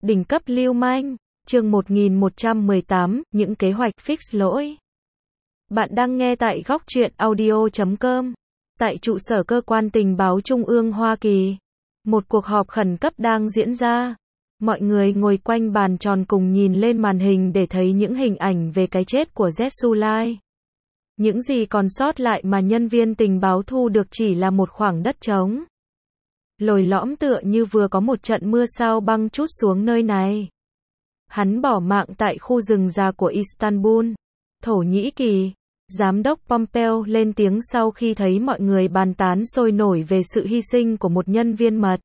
Đỉnh cấp lưu manh, chương 1118, những kế hoạch fix lỗi. Bạn đang nghe tại góc truyện audio.com. Tại trụ sở cơ quan tình báo Trung ương Hoa Kỳ, một cuộc họp khẩn cấp đang diễn ra. Mọi người ngồi quanh bàn tròn cùng nhìn lên màn hình để thấy những hình ảnh về cái chết của Jessu Lai. Những gì còn sót lại mà nhân viên tình báo thu được chỉ là một khoảng đất trống. Lồi lõm tựa như vừa có một trận mưa sao băng trút xuống nơi này. Hắn bỏ mạng tại khu rừng già của Istanbul, Thổ Nhĩ Kỳ. Giám đốc Pompeo lên tiếng sau khi thấy mọi người bàn tán sôi nổi về sự hy sinh của một nhân viên mật.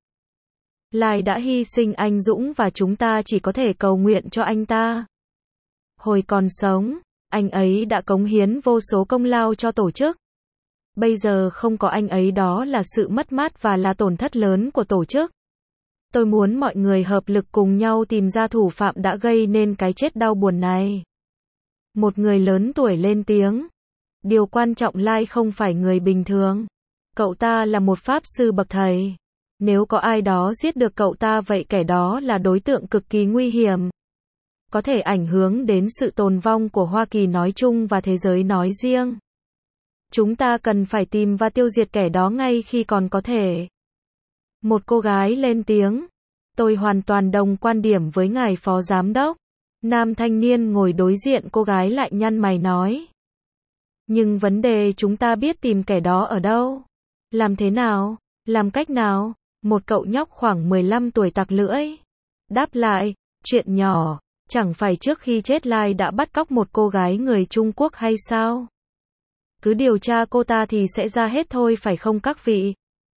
Lai đã hy sinh anh dũng và chúng ta chỉ có thể cầu nguyện cho anh ta. Hồi còn sống, anh ấy đã cống hiến vô số công lao cho tổ chức. Bây giờ không có anh ấy đó là sự mất mát và là tổn thất lớn của tổ chức. Tôi muốn mọi người hợp lực cùng nhau tìm ra thủ phạm đã gây nên cái chết đau buồn này. Một người lớn tuổi lên tiếng. Điều quan trọng Lai không phải người bình thường. Cậu ta là một pháp sư bậc thầy. Nếu có ai đó giết được cậu ta vậy kẻ đó là đối tượng cực kỳ nguy hiểm. Có thể ảnh hưởng đến sự tồn vong của Hoa Kỳ nói chung và thế giới nói riêng. Chúng ta cần phải tìm và tiêu diệt kẻ đó ngay khi còn có thể. Một cô gái lên tiếng. Tôi hoàn toàn đồng quan điểm với ngài phó giám đốc. Nam thanh niên ngồi đối diện cô gái lại nhăn mày nói. Nhưng vấn đề chúng ta biết tìm kẻ đó ở đâu. Làm thế nào? Làm cách nào? Một cậu nhóc khoảng 15 tuổi tặc lưỡi. Đáp lại, chuyện nhỏ, chẳng phải trước khi chết Lai đã bắt cóc một cô gái người Trung Quốc hay sao? Cứ điều tra cô ta thì sẽ ra hết thôi phải không các vị?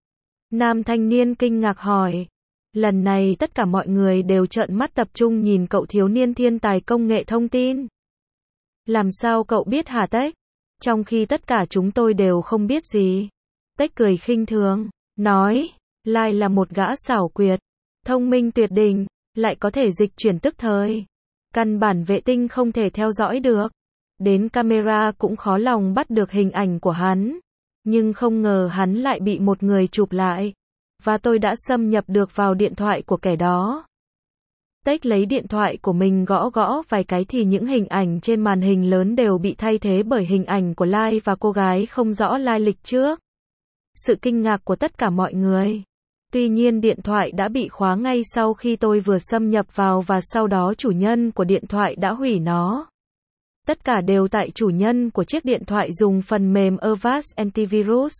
Nam thanh niên kinh ngạc hỏi. Lần này tất cả mọi người đều trợn mắt tập trung nhìn cậu thiếu niên thiên tài công nghệ thông tin. Làm sao cậu biết hả Tech? Trong khi tất cả chúng tôi đều không biết gì. Tech cười khinh thường, nói, Lai là một gã xảo quyệt, thông minh tuyệt đỉnh, lại có thể dịch chuyển tức thời. Căn bản vệ tinh không thể theo dõi được. Đến camera cũng khó lòng bắt được hình ảnh của hắn. Nhưng không ngờ hắn lại bị một người chụp lại. Và tôi đã xâm nhập được vào điện thoại của kẻ đó. Tech lấy điện thoại của mình gõ gõ vài cái thì những hình ảnh trên màn hình lớn đều bị thay thế bởi hình ảnh của Lai và cô gái không rõ lai lịch trước. Sự kinh ngạc của tất cả mọi người. Tuy nhiên điện thoại đã bị khóa ngay sau khi tôi vừa xâm nhập vào và sau đó chủ nhân của điện thoại đã hủy nó. Tất cả đều tại chủ nhân của chiếc điện thoại dùng phần mềm Avast Antivirus.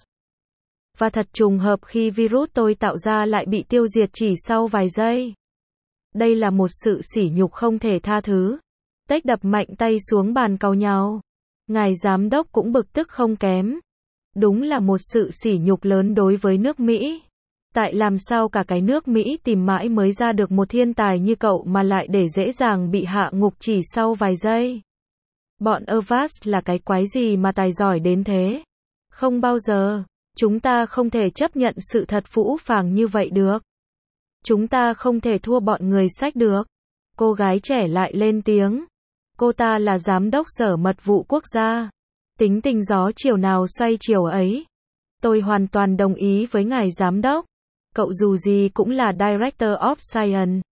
Và thật trùng hợp khi virus tôi tạo ra lại bị tiêu diệt chỉ sau vài giây. Đây là một sự sỉ nhục không thể tha thứ. Tech đập mạnh tay xuống bàn cau nhau. Ngài giám đốc cũng bực tức không kém. Đúng là một sự sỉ nhục lớn đối với nước Mỹ. Tại làm sao cả cái nước Mỹ tìm mãi mới ra được một thiên tài như cậu mà lại để dễ dàng bị hạ ngục chỉ sau vài giây. Bọn Avast là cái quái gì mà tài giỏi đến thế? Không bao giờ. Chúng ta không thể chấp nhận sự thật phũ phàng như vậy được. Chúng ta không thể thua bọn người sách được. Cô gái trẻ lại lên tiếng. Cô ta là giám đốc sở mật vụ quốc gia. Tính tình gió chiều nào xoay chiều ấy. Tôi hoàn toàn đồng ý với ngài giám đốc. Cậu dù gì cũng là Director of Science,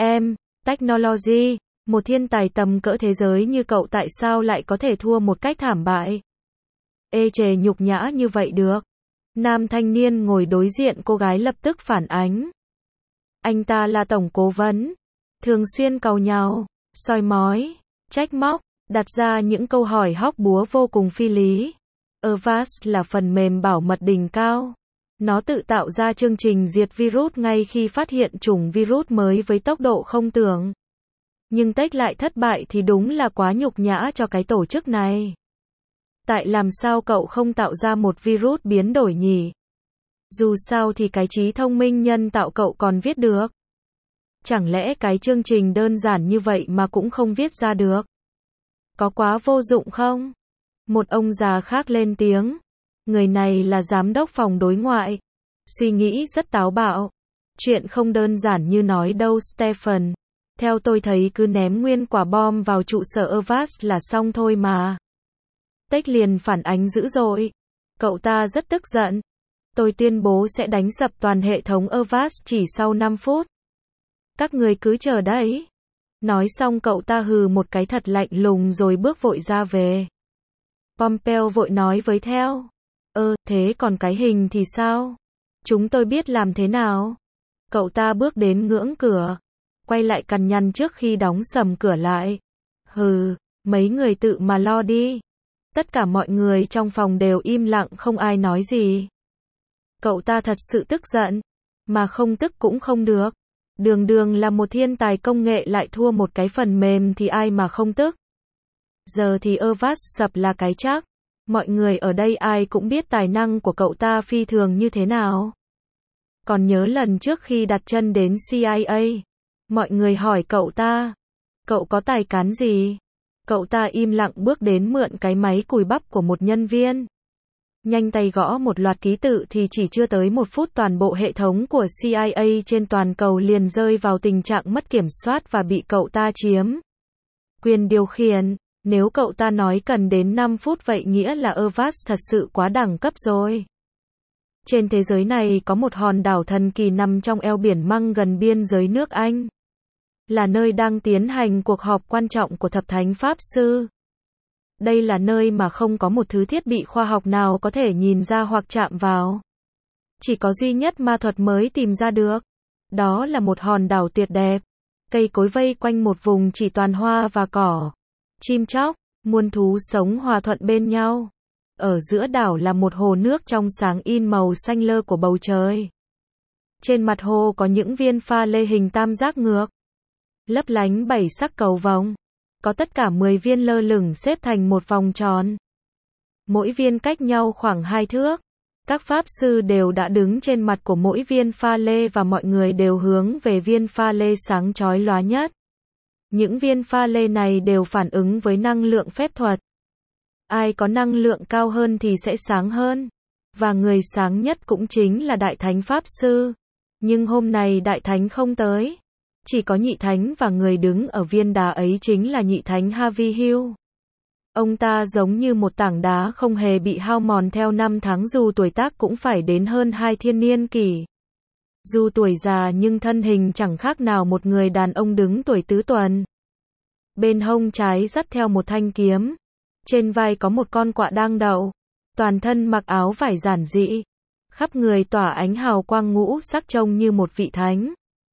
Technology. Một thiên tài tầm cỡ thế giới như cậu tại sao lại có thể thua một cách thảm bại? Ê chề nhục nhã như vậy được. Nam thanh niên ngồi đối diện cô gái lập tức phản ánh. Anh ta là tổng cố vấn. Thường xuyên càu nhàu, soi mói, trách móc, đặt ra những câu hỏi hóc búa vô cùng phi lý. Avast là phần mềm bảo mật đỉnh cao. Nó tự tạo ra chương trình diệt virus ngay khi phát hiện chủng virus mới với tốc độ không tưởng. Nhưng Tech lại thất bại thì đúng là quá nhục nhã cho cái tổ chức này. Tại làm sao cậu không tạo ra một virus biến đổi nhỉ? Dù sao thì cái trí thông minh nhân tạo cậu còn viết được. Chẳng lẽ cái chương trình đơn giản như vậy mà cũng không viết ra được? Có quá vô dụng không? Một ông già khác lên tiếng. Người này là giám đốc phòng đối ngoại. Suy nghĩ rất táo bạo. Chuyện không đơn giản như nói đâu Stephen. Theo tôi thấy cứ ném nguyên quả bom vào trụ sở Avast là xong thôi mà. Tech liền phản ánh dữ dội. Cậu ta rất tức giận. Tôi tuyên bố sẽ đánh sập toàn hệ thống Avast chỉ sau 5 phút. các người cứ chờ đấy. Nói xong cậu ta hừ một cái thật lạnh lùng rồi bước vội ra về. Pompeo vội nói với theo. Thế còn cái hình thì sao? Chúng tôi biết làm thế nào? Cậu ta bước đến ngưỡng cửa, quay lại cằn nhằn trước khi đóng sầm cửa lại. Mấy người tự mà lo đi. Tất cả mọi người trong phòng đều im lặng không ai nói gì. Cậu ta thật sự tức giận, mà không tức cũng không được. Đường đường là một thiên tài công nghệ lại thua một cái phần mềm thì ai mà không tức. Giờ thì Avast sập là cái chắc. Mọi người ở đây ai cũng biết tài năng của cậu ta phi thường như thế nào. Còn nhớ lần trước khi đặt chân đến CIA, mọi người hỏi cậu ta, cậu có tài cán gì? Cậu ta im lặng bước đến mượn cái máy cùi bắp của một nhân viên. Nhanh tay gõ một loạt ký tự thì chỉ chưa tới 1 phút toàn bộ hệ thống của CIA trên toàn cầu liền rơi vào tình trạng mất kiểm soát và bị cậu ta chiếm quyền điều khiển. Nếu cậu ta nói cần đến 5 phút vậy nghĩa là Avast thật sự quá đẳng cấp rồi. Trên thế giới này có một hòn đảo thần kỳ nằm trong eo biển Măng gần biên giới nước Anh. Là nơi đang tiến hành cuộc họp quan trọng của thập thánh Pháp Sư. Đây là nơi mà không có một thứ thiết bị khoa học nào có thể nhìn ra hoặc chạm vào. Chỉ có duy nhất ma thuật mới tìm ra được. Đó là một hòn đảo tuyệt đẹp. Cây cối vây quanh một vùng chỉ toàn hoa và cỏ. Chim chóc, muôn thú sống hòa thuận bên nhau. Ở giữa đảo là một hồ nước trong sáng in màu xanh lơ của bầu trời. Trên mặt hồ có những viên pha lê hình tam giác ngược, lấp lánh 7 sắc cầu vồng. Có tất cả 10 viên lơ lửng xếp thành một vòng tròn. Mỗi viên cách nhau khoảng 2 thước. Các pháp sư đều đã đứng trên mặt của mỗi viên pha lê và mọi người đều hướng về viên pha lê sáng chói lóa nhất. Những viên pha lê này đều phản ứng với năng lượng phép thuật. Ai có năng lượng cao hơn thì sẽ sáng hơn. Và người sáng nhất cũng chính là Đại Thánh Pháp Sư. Nhưng hôm nay Đại Thánh không tới. Chỉ có Nhị Thánh và người đứng ở viên đá ấy chính là Nhị Thánh Harvey Hill. Ông ta giống như một tảng đá không hề bị hao mòn theo năm tháng dù tuổi tác cũng phải đến hơn 2 thiên niên kỷ. Dù tuổi già nhưng thân hình chẳng khác nào một người đàn ông đứng tuổi tứ tuần. Bên hông trái dắt theo một thanh kiếm. Trên vai có một con quạ đang đậu. Toàn thân mặc áo vải giản dị. Khắp người tỏa ánh hào quang ngũ sắc trông như một vị thánh.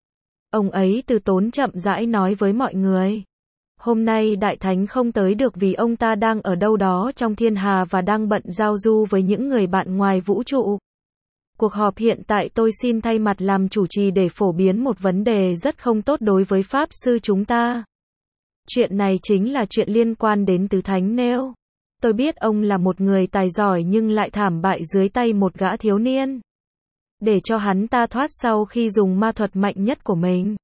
Ông ấy từ tốn chậm rãi nói với mọi người. Hôm nay Đại Thánh không tới được vì ông ta đang ở đâu đó trong thiên hà và đang bận giao du với những người bạn ngoài vũ trụ. Cuộc họp hiện tại tôi xin thay mặt làm chủ trì để phổ biến một vấn đề rất không tốt đối với Pháp Sư chúng ta. Chuyện này chính là chuyện liên quan đến Tứ Thánh nêu. Tôi biết ông là một người tài giỏi nhưng lại thảm bại dưới tay một gã thiếu niên. Để cho hắn ta thoát sau khi dùng ma thuật mạnh nhất của mình.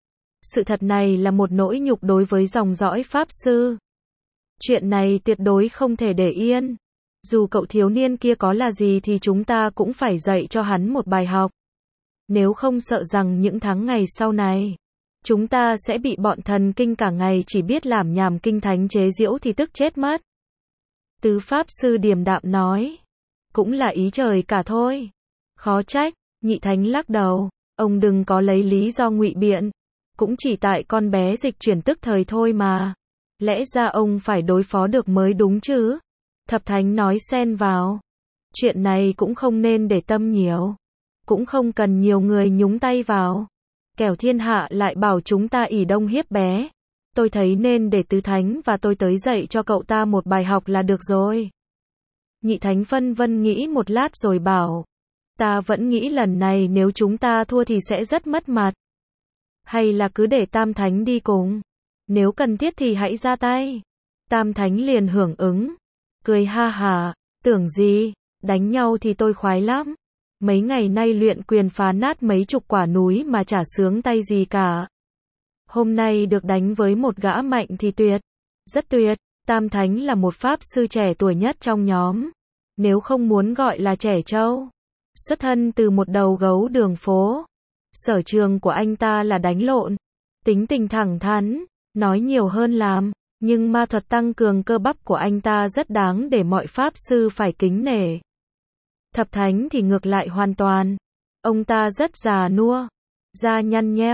Sự thật này là một nỗi nhục đối với dòng dõi Pháp Sư. Chuyện này tuyệt đối không thể để yên. Dù cậu thiếu niên kia có là gì thì chúng ta cũng phải dạy cho hắn một bài học. Nếu không sợ rằng những tháng ngày sau này, chúng ta sẽ bị bọn thần kinh cả ngày chỉ biết làm nhảm kinh thánh chế giễu thì tức chết mất. Tứ Pháp Sư điềm đạm nói. Cũng là ý trời cả thôi. Khó trách, Nhị Thánh lắc đầu. Ông đừng có lấy lý do ngụy biện. Cũng chỉ tại con bé dịch chuyển tức thời thôi mà. Lẽ ra ông phải đối phó được mới đúng chứ. Thập Thánh nói xen vào. Chuyện này cũng không nên để tâm nhiều. Cũng không cần nhiều người nhúng tay vào. Kẻo thiên hạ lại bảo chúng ta ỷ đông hiếp bé. Tôi thấy nên để Tứ Thánh và tôi tới dạy cho cậu ta một bài học là được rồi. Nhị Thánh phân vân nghĩ một lát rồi bảo. Ta vẫn nghĩ lần này nếu chúng ta thua thì sẽ rất mất mặt. Hay là cứ để Tam Thánh đi cùng. Nếu cần thiết thì hãy ra tay. Tam Thánh liền hưởng ứng. Cười ha hả, tưởng gì, đánh nhau thì tôi khoái lắm. Mấy ngày nay luyện quyền phá nát mấy chục quả núi mà chả sướng tay gì cả. Hôm nay được đánh với một gã mạnh thì tuyệt. Rất tuyệt. Tam Thánh là một Pháp Sư trẻ tuổi nhất trong nhóm. Nếu không muốn gọi là trẻ trâu. Xuất thân từ một đầu gấu đường phố. Sở trường của anh ta là đánh lộn. Tính tình thẳng thắn, nói nhiều hơn làm. Nhưng ma thuật tăng cường cơ bắp của anh ta rất đáng để mọi Pháp Sư phải kính nể. Thập Thánh thì ngược lại hoàn toàn. Ông ta rất già nua, da nhăn nheo,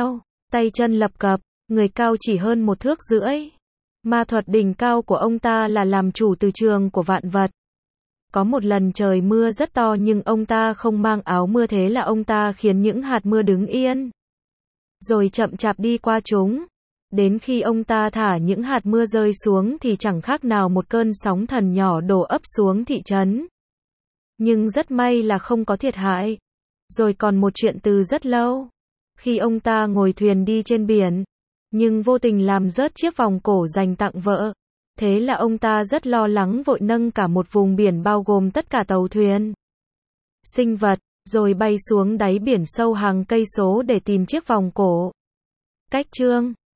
tay chân lập cập, người cao chỉ hơn 1,5 thước. Ma thuật đỉnh cao của ông ta là làm chủ từ trường của vạn vật. Có một lần trời mưa rất to nhưng ông ta không mang áo mưa, thế là ông ta khiến những hạt mưa đứng yên, rồi chậm chạp đi qua chúng. Đến khi ông ta thả những hạt mưa rơi xuống thì chẳng khác nào một cơn sóng thần nhỏ đổ ập xuống thị trấn. Nhưng rất may là không có thiệt hại. Rồi còn một chuyện từ rất lâu, khi ông ta ngồi thuyền đi trên biển, nhưng vô tình làm rớt chiếc vòng cổ dành tặng vợ. Thế là ông ta rất lo lắng, vội nâng cả một vùng biển bao gồm tất cả tàu thuyền, sinh vật, rồi bay xuống đáy biển sâu hàng cây số để tìm chiếc vòng cổ. Cách chương